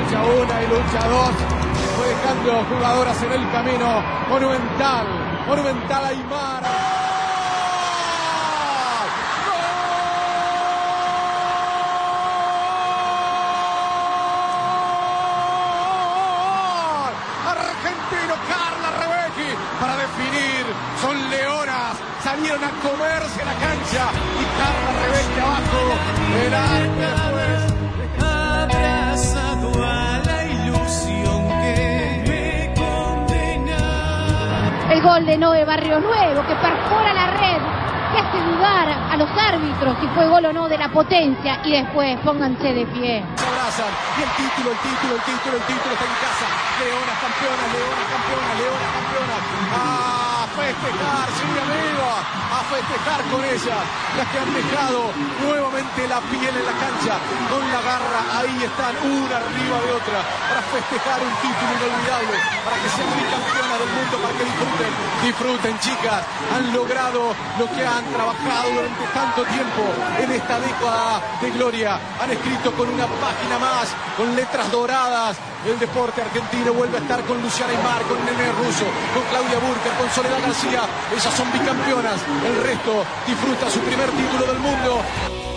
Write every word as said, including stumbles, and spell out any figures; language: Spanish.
lucha una y lucha dos. Fue dejando jugadoras en el camino. Monumental, monumental Aymara. Argentino Carla Rebecki para definir. Son leonas. Salieron a comerse la cancha y Carla Rebecki abajo. El arte después. Abrazado a la ilusión que me condena. El gol de Noé Barrio Nuevo que perfora la red, que hace dudar a los árbitros si fue gol o no de la Potencia. Y después pónganse de pie. Se abrazan y el título, el título, el título, el título está en casa. Leonas campeonas, leonas campeonas, leonas campeonas. A festejar, sí amigo, a festejar con ellas, las que han dejado nuevamente la piel en la cancha, con la garra, ahí están, una arriba de otra, para festejar un título inolvidable, para que sean bicampeonas del mundo, para que disfruten, disfruten chicas, han logrado lo que han trabajado durante tanto tiempo en esta década de gloria, han escrito con una página más, con letras doradas, el deporte argentino vuelve a estar con Luciana Aymar, con Nene Russo, con Claudia Burker, con Soledad García, ellas son bicampeonas, el resto disfruta su primer título del mundo.